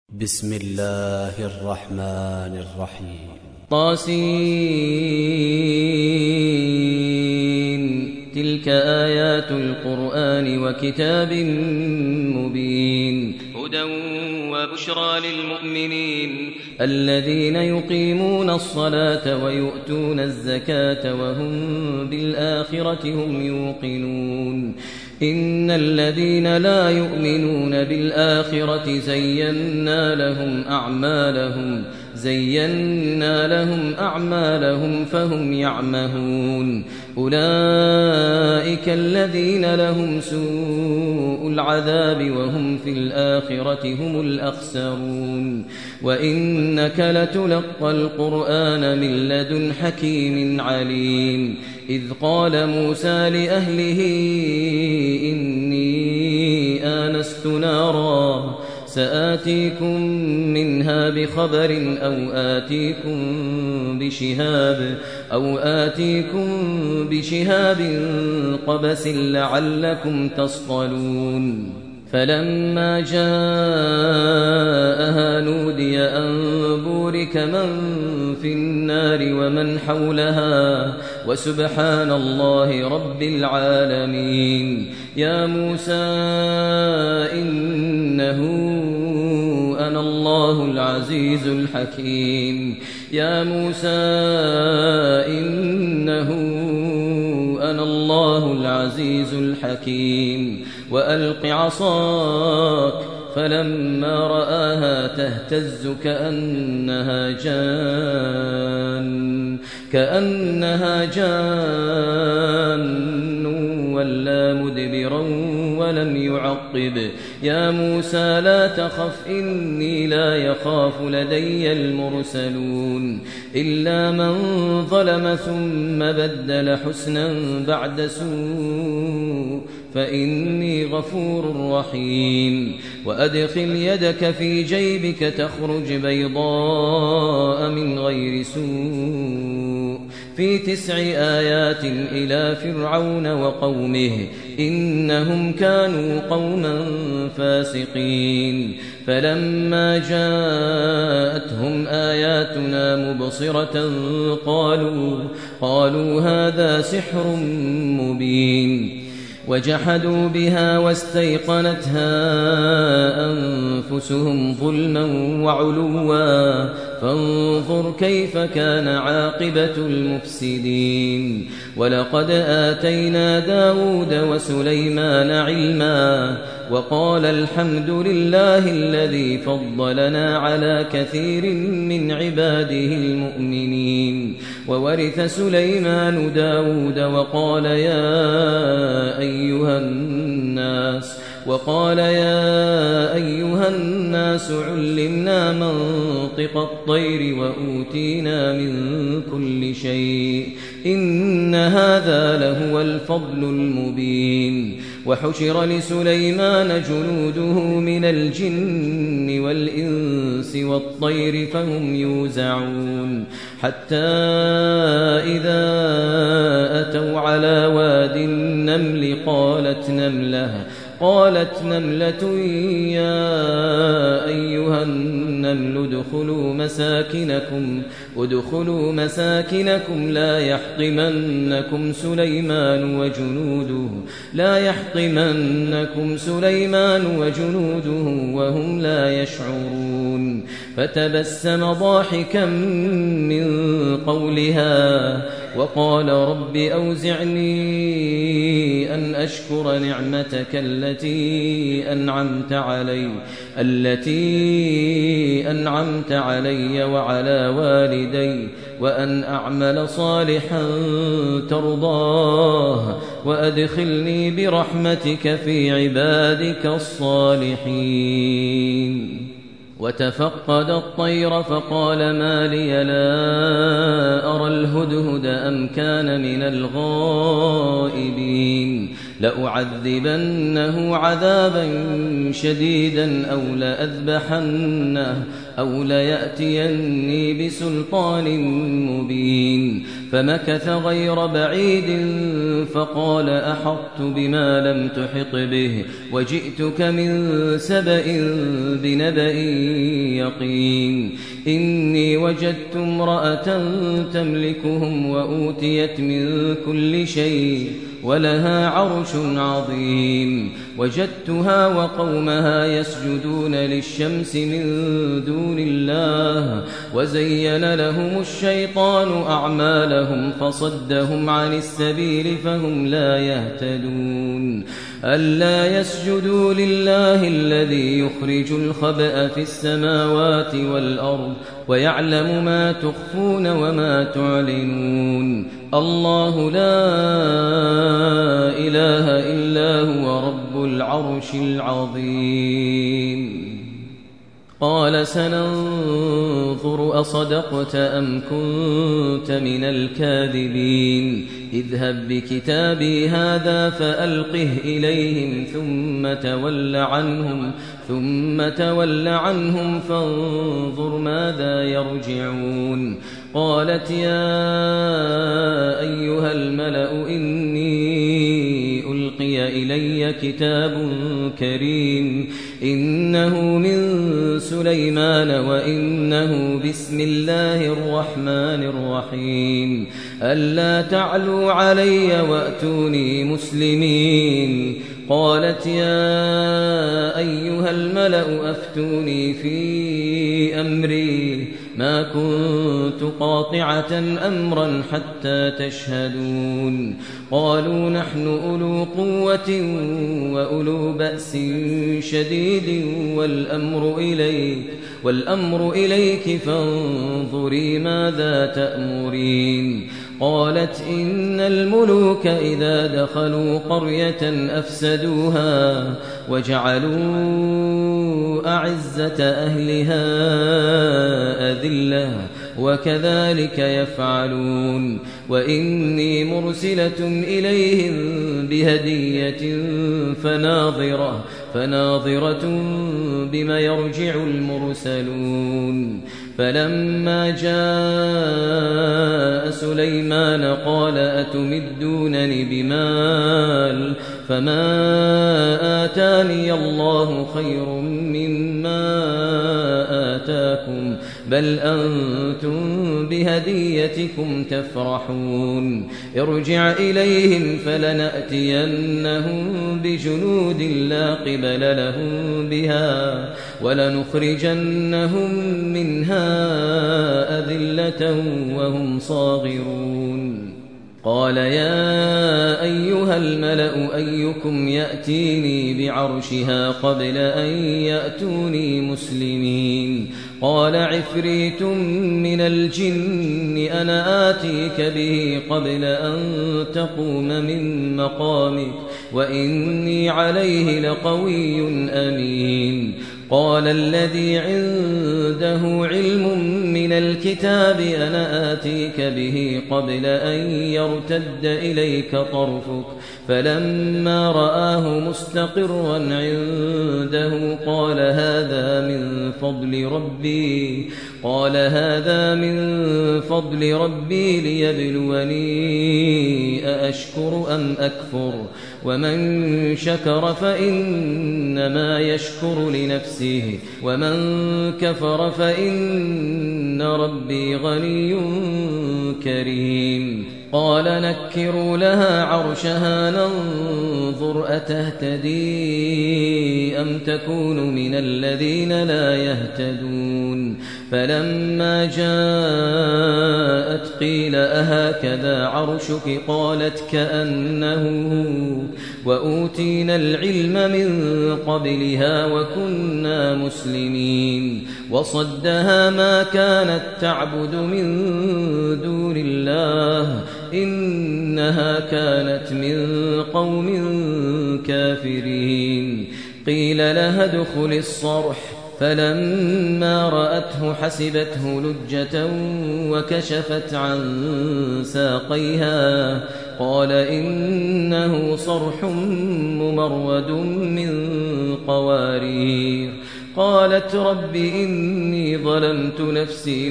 بسم الله الرحمن الرحيم طاسين تلك آيات القرآن وكتاب مبين هدى وبشرى للمؤمنين الذين يقيمون الصلاة ويؤتون الزكاة وهم بالآخرة هم يوقنون إن الذين لا يؤمنون بالآخرة زينا لهم أعمالهم فهم يعمهون أولئك الذين لهم سوء العذاب وهم في الآخرة هم الأخسرون وإنك لتلقى القرآن من لدن حكيم عليم إذ قال موسى لأهله إني آنست نارا سآتيكم منها بخبر أو آتيكم بشهاب قبس لعلكم تصطلون فلما جاءها نودي أن بورك من في النار ومن حولها وسبحان الله رب العالمين يا موسى إنه أنا الله العزيز الحكيم يا موسى إنه أنا الله العزيز الحكيم وألق عصاك فلما رآها تهتز كأنها جان ولا مدبرا ولم يعقب يا موسى لا تخف إني لا يخاف لدي المرسلون إلا من ظلم ثم بدل حسنا بعد سوء فإني غفور رحيم وأدخل يدك في جيبك تخرج بيضاء من غير سوء في 9 آيات إلى فرعون وقومه إنهم كانوا قوما فاسقين فلما جاءتهم آياتنا مبصرة قالوا هذا سحر مبين وجحدوا بها واستيقنتها أنفسهم ظلما وعلوا فانظر كيف كان عاقبة المفسدين ولقد آتينا داود وسليمان علما وقال الحمد لله الذي فضلنا على كثير من عباده المؤمنين وورث سليمان داود وقال يا أيها الناس علمنا منطق الطير وأوتينا من كل شيء إن هذا لهو الفضل المبين وحشر لسليمان جنوده من الجن والإنس والطير فهم يوزعون حتى إذا أتوا على واد النمل قالت نملة يا أيها النمل ادخلوا مساكنكم لا يحطمنكم سليمان وجنوده وهم لا يشعرون فتبسم ضاحكا من قولها وقال رب أوزعني أن أشكر نعمتك التي أنعمت علي وعلى والدي وأن أعمل صالحا ترضاه وأدخلني برحمتك في عبادك الصالحين وتفقد الطير فقال ما لي لا أرى الهدهد أم كان من الغائبين لأعذبنه عذابا شديدا أو ليأتيني بسلطان مبين. فمكث غير بعيد فقال أحطت بما لم تحط به وجئتك من سبأ بنبأ يقين. إني وجدت امرأة تملكهم وأوتيت من كل شيء ولها عرش عظيم. وجدتها وقومها يسجدون للشمس من دون الله وزين لهم الشيطان أعمالهم فصدهم عن السبيل فهم لا يهتدون. ألا يسجدوا لله الذي يخرج الخبأ في السماوات والأرض ويعلم ما تخفون وما تعلنون. الله لا إله إلا هو رب العرش العظيم. قال سننظر أصدقت أم كنت من الكاذبين. اذهب بكتابي هذا فألقه إليهم ثم تول عنهم فانظر ماذا يرجعون. قالت يا أيها الملأ إني ألقي إلي كتاب كريم إنه من سليمان وإنه بسم الله الرحمن الرحيم. ألا تعلوا علي وأتوني مسلمين. قالت يا أيها الملأ أفتوني في أمري ما كنت قاطعة أمرا حتى تشهدون. قالوا نحن أولو قوة وأولو بأس شديد والأمر إليك فانظري ماذا تأمرين. قالت إن الملوك إذا دخلوا قرية أفسدوها وجعلوا أعزة أهلها أذلة وكذلك يفعلون. وإني مرسلة إليهم بهدية فناظرة بما يرجع المرسلون. فلما جاء سليمان قال أتمدونني بمال فما آتاني الله خير مما آتاكم بل أنتم بهديتكم تفرحون. ارجع إليهم فلنأتينهم بجنود لا قبل لهم بها ولنخرجنهم منها أذلة وهم صاغرون. قال يا أيها الملأ أيكم يأتيني بعرشها قبل أن يأتوني مسلمين. قال عفريت من الجن أنا آتيك به قبل أن تقوم من مقامك وإني عليه لقوي أمين. قال الذي عنده علم من الكتاب أنا آتيك به قبل أن يرتد إليك طرفك فلما رآه مستقرا عنده قال هذا من فضل ربي ليبلوني أأشكر أم أكفر ومن شكر فإنما يشكر لنفسه ومن كفر فإن ربي غني كريم. قال نكروا لها عرشها ننظر أتهتدي أم تكون من الذين لا يهتدون. فلما جاءت قيل أهكذا عرشك قالت كأنه وأوتينا العلم من قبلها وكنا مسلمين. وصدها ما كانت تعبد من دون الله إنها كانت من قوم كافرين. قيل لها ادخل الصرح فلما رأته حسبته لجة وكشفت عن ساقيها قال إنه صرح ممرد من قوارير. قالت رب إني ظلمت نفسي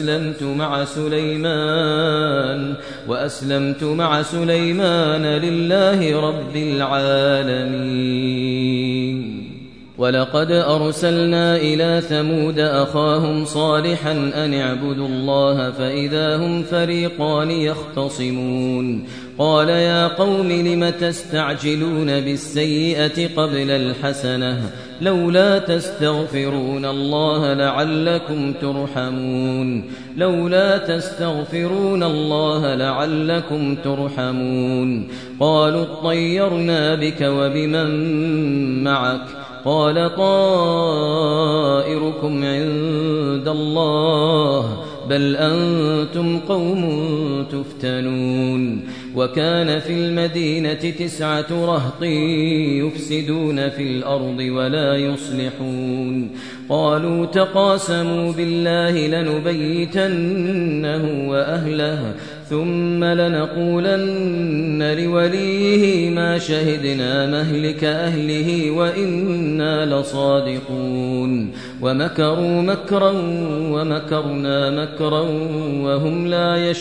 وأسلمت مع سليمان لله رب العالمين. ولقد أرسلنا إلى ثمود أخاهم صالحا أن اعبدوا الله فإذا هم فريقان يختصمون. قال يا قوم لم تستعجلون بالسيئة قبل الحسنة لولا تستغفرون الله لعلكم ترحمون. قالوا اطيرنا بك وبمن معك قال طائركم عند الله بل أنتم قوم تفتنون. وكان في المدينة 9 رهط يفسدون في الأرض ولا يصلحون. قالوا تقاسموا بالله لنبيتنه وأهله ثم لنقولن لوليه ما شهدنا مهلك أهله وإنا لصادقون. ومكروا مكرا ومكرنا مكرا وهم لا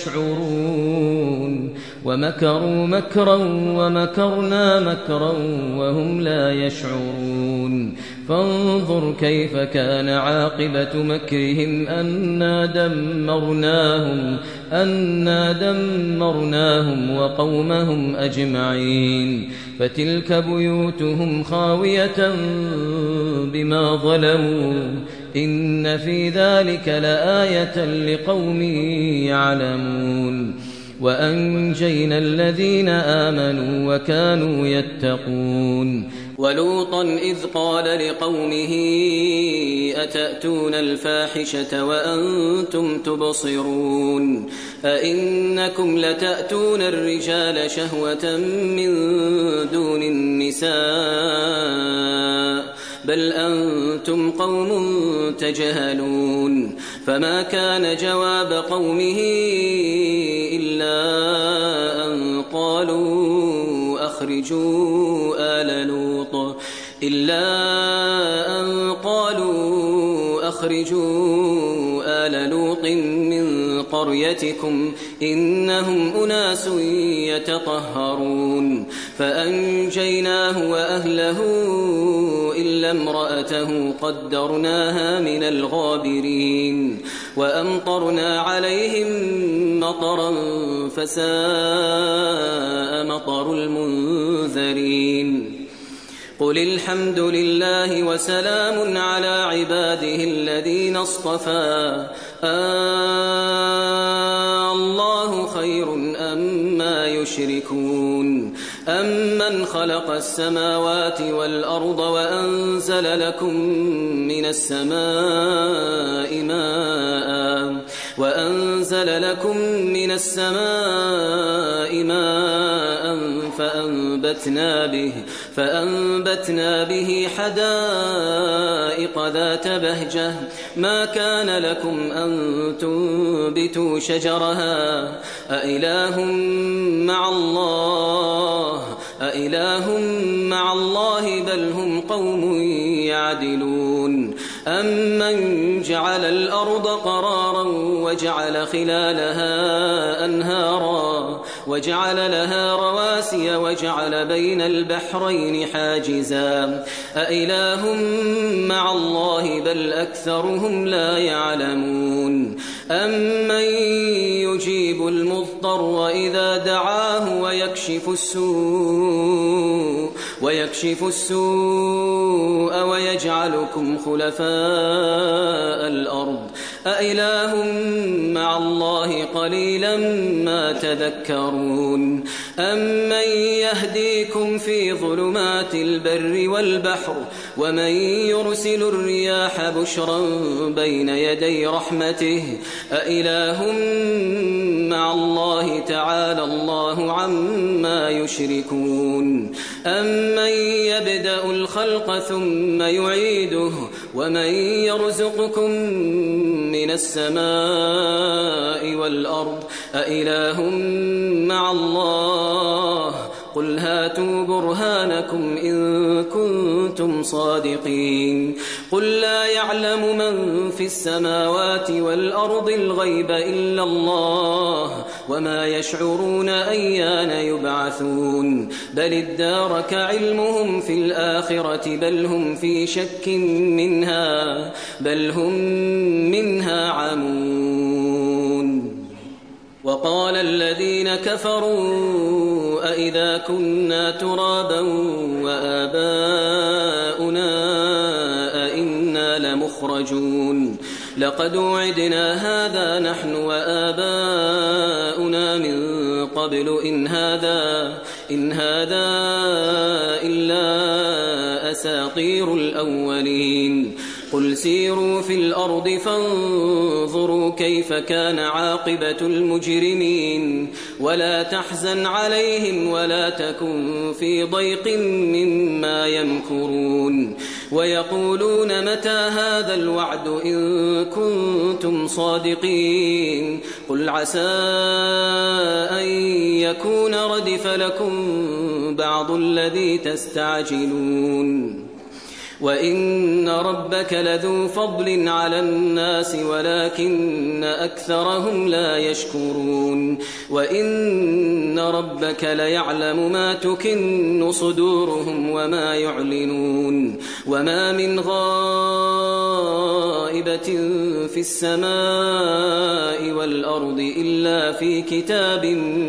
يشعرون. فانظر كيف كان عاقبة مكرهم أنا دمرناهم وقومهم أجمعين. فتلك بيوتهم خاوية بما ظلموا إن في ذلك لآية لقوم يعلمون. وأنجينا الذين آمنوا وكانوا يتقون. ولوطا إذ قال لقومه أتأتون الفاحشة وأنتم تبصرون أئنكم لتأتون الرجال شهوة من دون النساء بل أنتم قوم تجهلون. فما كان جواب قومه إلا أن قالوا أخرجوا آل لوط من قريتكم إنهم أناس يتطهرون. فأنجيناه وأهله إلا امرأته قدرناها من الغابرين. وأمطرنا عليهم مطرا فساء مطر المنذرين. قل الحمد لله وسلام على عباده الذين اصطفى الله خير أما يشركون. أمن خلق السماوات والأرض وأنزل لكم من السماء ماء فأنبتنا به حدائق ذات بهجة ما كان لكم أن تنبتوا شجرها أإله مع الله بل هم قوم يعدلون. أمن جعل الأرض قرارا وجعل خلالها أنهارا وجعل لها رواسي وجعل بين البحرين حاجزا أإله مع الله بل أكثرهم لا يعلمون. أمن يجيب المضطر إذا دعاه ويكشف السوء ويجعلكم خلفاء الأرض أإله مع الله قليلا ما تذكرون. أمن يهديكم في ظلمات البر والبحر ومن يرسل الرياح بشرا بين يدي رحمته أإله مع الله تعالى الله عما يشركون. أمن يبدأ الخلق ثم يعيده ومن يرزقكم من السماء والأرض أإله مع الله قل هاتوا برهانكم إن كنتم صادقين قل لا يعلم من في السماوات والأرض الغيب إلا الله وما يشعرون أيان يبعثون بل ادارك علمهم في الآخرة بل هم في شك منها بل هم منها عمون وقال الذين كفروا أئذا كنا ترابا وآباؤنا أئنا لمخرجون لقد وعدنا هذا نحن وآباؤنا من قبل إن هذا إلا أساطير الأولين قل سيروا في الأرض فانظروا كيف كان عاقبة المجرمين ولا تحزن عليهم ولا تكن في ضيق مما يمكرون ويقولون متى هذا الوعد إن كنتم صادقين قل عسى أن يكون ردف لكم بعض الذي تستعجلون وإن ربك لذو فضل على الناس ولكن أكثرهم لا يشكرون وإن ربك ليعلم ما تكن صدورهم وما يعلنون وما من غائبة في السماء والأرض إلا في كتاب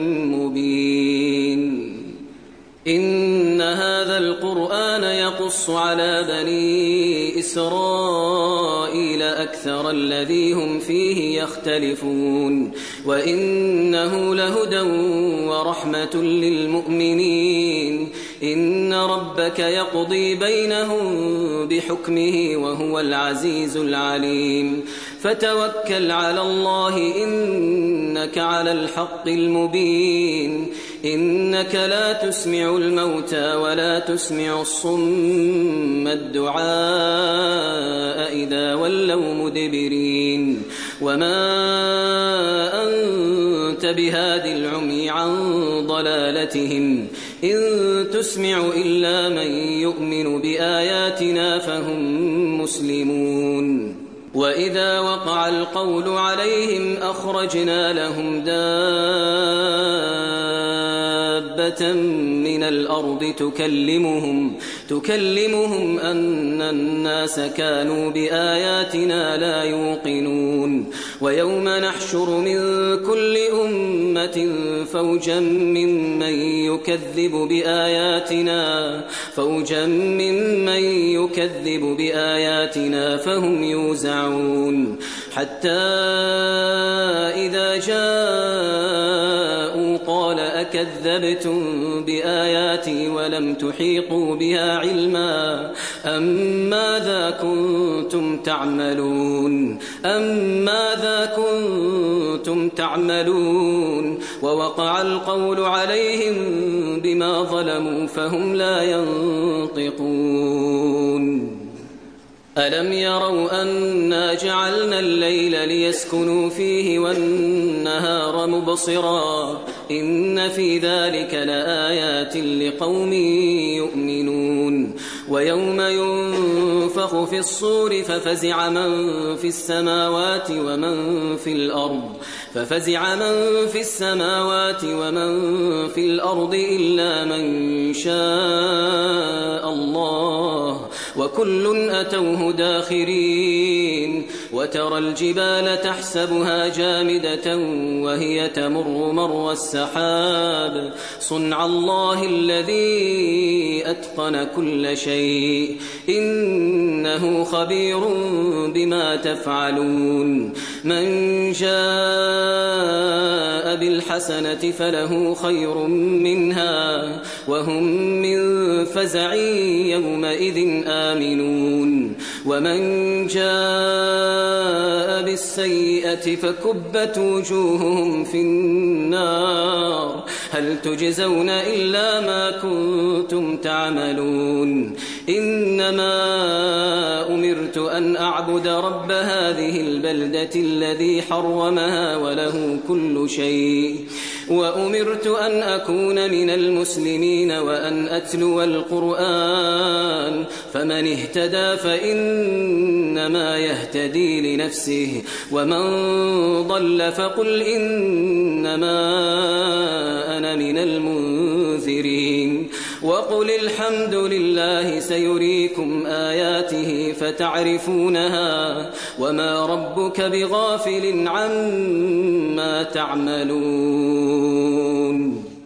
مبين إن هذا القرآن يقص على بني إسرائيل أكثر الذي هم فيه يختلفون وإنه لهدى ورحمة للمؤمنين إن ربك يقضي بينهم بحكمه وهو العزيز العليم فتوكل على الله إنك على الحق المبين إنك لا تسمع الموتى ولا تسمع الصم الدعاء إذا ولوا مدبرين وما أنت بهاد العمي عن ضلالتهم إن تسمع إلا من يؤمن بآياتنا فهم مسلمون وإذا وقع القول عليهم أخرجنا لهم دابة من الأرض تكلمهم أن الناس كانوا بآياتنا لا يوقنون ويوم نحشر من كل أمة فوجا ممن يكذب بآياتنا فهم يوزعون حتى إذا جاءوا قال أكذبتم بآياتي ولم تحيطوا بها علما أم ماذا كنتم تعملون ووقع القول عليهم بما ظلموا فهم لا ينطقون ألم يروا أنا جعلنا الليل ليسكنوا فيه والنهار مبصرا إن في ذلك لآيات لقوم يؤمنون ويوم ينفخ في الصور ففزع من في السماوات ومن في الأرض إلا من شاء الله وكل أتوه داخرين وترى الجبال تحسبها جامدة وهي تمر مر السحاب صنع الله الذي أتقن كل شيء إنه خبير بما تفعلون من جاء بالحسنة فله خير منها وهم من فزع يومئذ آمنون ومن جاء بالسيئة فكبت وجوههم في النار هل تجزون إلا ما كنتم تعملون إنما أمرت أن أعبد رب هذه البلدة الذي حرمها وله كل شيء وأمرت أن أكون من المسلمين وأن أتلو القرآن فمن اهتدى فإنما يهتدي لنفسه ومن ضل فقل إنما أنا من المنذرين وقل الحمد لله سيريكم آياته فتعرفونها وما ربك بغافل عما تعملون